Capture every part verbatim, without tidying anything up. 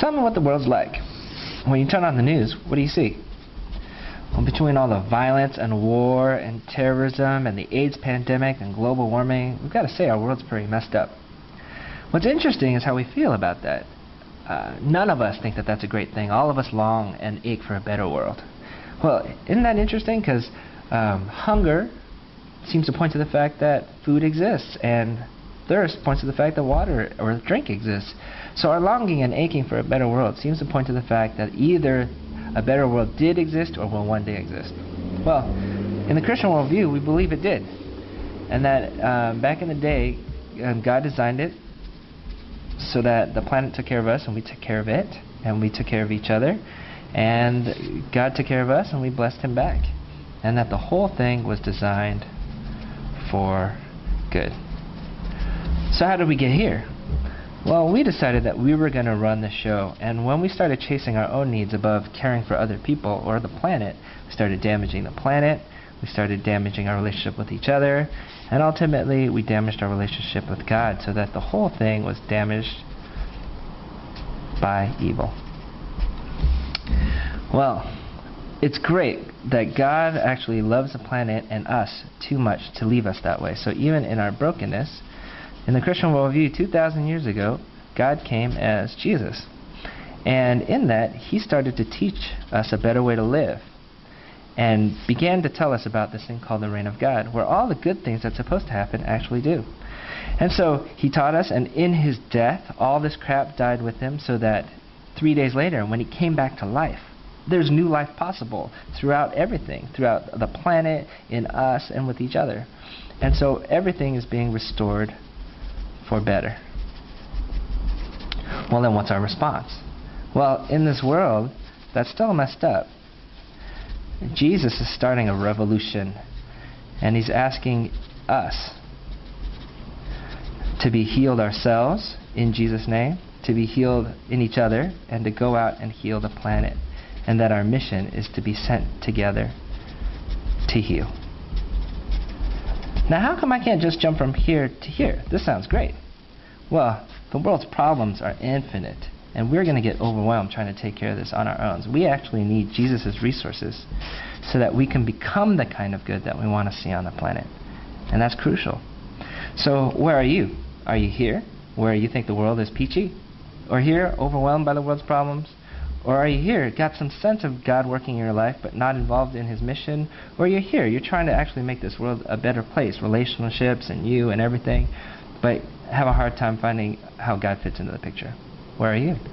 Tell me what the world's like. When you turn on the news, what do you see? Well, between all the violence and war and terrorism and the AIDS pandemic and global warming, we've got to say our world's pretty messed up. What's interesting is how we feel about that. Uh, none of us think that that's a great thing. All of us long and ache for a better world. Well, isn't that interesting? Because um, hunger seems to point to the fact that food exists, and thirst points to the fact that water or drink exists. So our longing and aching for a better world seems to point to the fact that either a better world did exist or will one day exist. Well, in the Christian worldview, we believe it did. And that um, back in the day, um, God designed it so that the planet took care of us and we took care of it, and we took care of each other, and God took care of us and we blessed Him back. And that the whole thing was designed for good. So how did we get here? Well, we decided that we were going to run the show, and when we started chasing our own needs above caring for other people or the planet, we started damaging the planet, we started damaging our relationship with each other, and ultimately we damaged our relationship with God, so that the whole thing was damaged by evil. Well, it's great that God actually loves the planet and us too much to leave us that way. So even in our brokenness, in the Christian worldview, two thousand years ago, God came as Jesus. And in that, He started to teach us a better way to live, and began to tell us about this thing called the reign of God, where all the good things that's supposed to happen actually do. And so He taught us, and in His death, all this crap died with Him, so that three days later, when He came back to life, there's new life possible throughout everything, throughout the planet, in us, and with each other. And so everything is being restored for better. Well, then what's our response? Well, in this world that's still messed up, Jesus is starting a revolution, and He's asking us to be healed ourselves in Jesus' name, to be healed in each other, and to go out and heal the planet, and that our mission is to be sent together to heal. Now, how come I can't just jump from here to here? This sounds great. Well, the world's problems are infinite, and we're going to get overwhelmed trying to take care of this on our own. So we actually need Jesus' resources so that we can become the kind of good that we want to see on the planet. And that's crucial. So where are you? Are you here, where you think the world is peachy? Or here, overwhelmed by the world's problems? Or are you here, got some sense of God working in your life, but not involved in His mission? Or you're here, you're trying to actually make this world a better place, relationships and you and everything, but have a hard time finding how God fits into the picture. Where are you?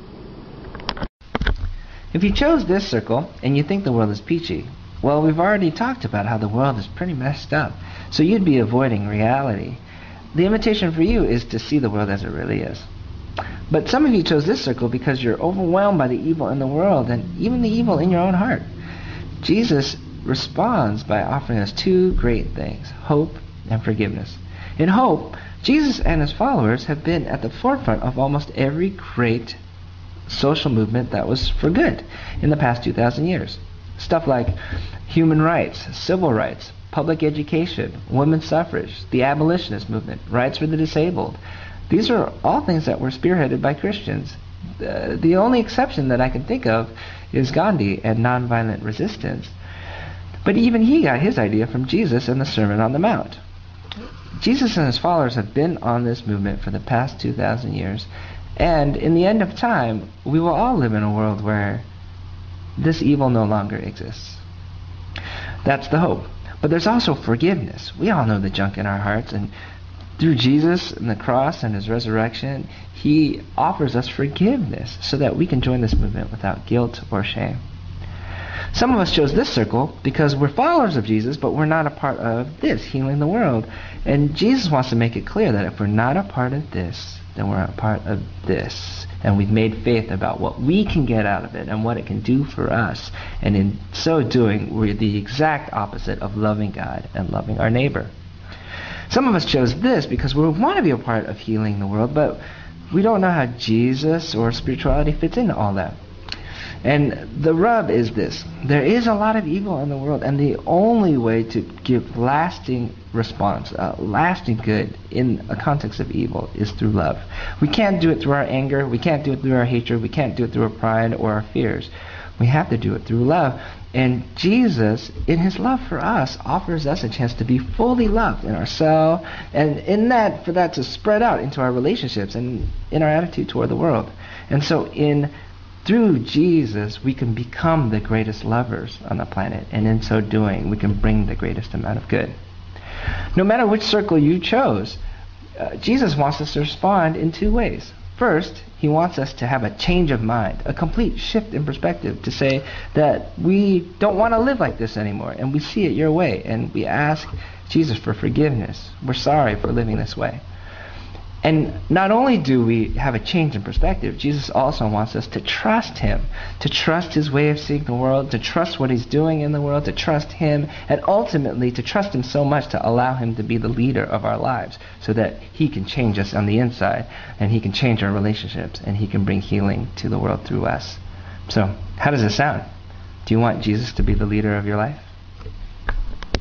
If you chose this circle and you think the world is peachy, well, we've already talked about how the world is pretty messed up, so you'd be avoiding reality. The invitation for you is to see the world as it really is. But some of you chose this circle because you're overwhelmed by the evil in the world and even the evil in your own heart. Jesus responds by offering us two great things, hope and forgiveness. In hope, Jesus and His followers have been at the forefront of almost every great social movement that was for good in the past two thousand years. Stuff like human rights, civil rights, public education, women's suffrage, the abolitionist movement, rights for the disabled. These are all things that were spearheaded by Christians. Uh, the only exception that I can think of is Gandhi and nonviolent resistance. But even he got his idea from Jesus and the Sermon on the Mount. Jesus and His followers have been on this movement for the past two thousand years, and in the end of time, we will all live in a world where this evil no longer exists. That's the hope. But there's also forgiveness. We all know the junk in our hearts, and through Jesus and the cross and His resurrection, He offers us forgiveness so that we can join this movement without guilt or shame. Some of us chose this circle because we're followers of Jesus, but we're not a part of this, healing the world. And Jesus wants to make it clear that if we're not a part of this, then we're a part of this. And we've made faith about what we can get out of it and what it can do for us. And in so doing, we're the exact opposite of loving God and loving our neighbor. Some of us chose this because we want to be a part of healing the world, but we don't know how Jesus or spirituality fits into all that. And the rub is this. There is a lot of evil in the world, and the only way to give lasting response, uh, lasting good in a context of evil is through love. We can't do it through our anger. We can't do it through our hatred. We can't do it through our pride or our fears. We have to do it through love. And Jesus, in his love for us, offers us a chance to be fully loved in ourselves, and in that, for that to spread out into our relationships and in our attitude toward the world. And so in through Jesus, we can become the greatest lovers on the planet, and in so doing, we can bring the greatest amount of good. No matter which circle you chose, uh, Jesus wants us to respond in two ways. First, he wants us to have a change of mind, a complete shift in perspective, to say that we don't want to live like this anymore, and we see it your way, and we ask Jesus for forgiveness. We're sorry for living this way. And not only do we have a change in perspective, Jesus also wants us to trust him, to trust his way of seeing the world, to trust what he's doing in the world, to trust him, and ultimately to trust him so much to allow him to be the leader of our lives, so that he can change us on the inside, and he can change our relationships, and he can bring healing to the world through us. So, how does it sound? Do you want Jesus to be the leader of your life?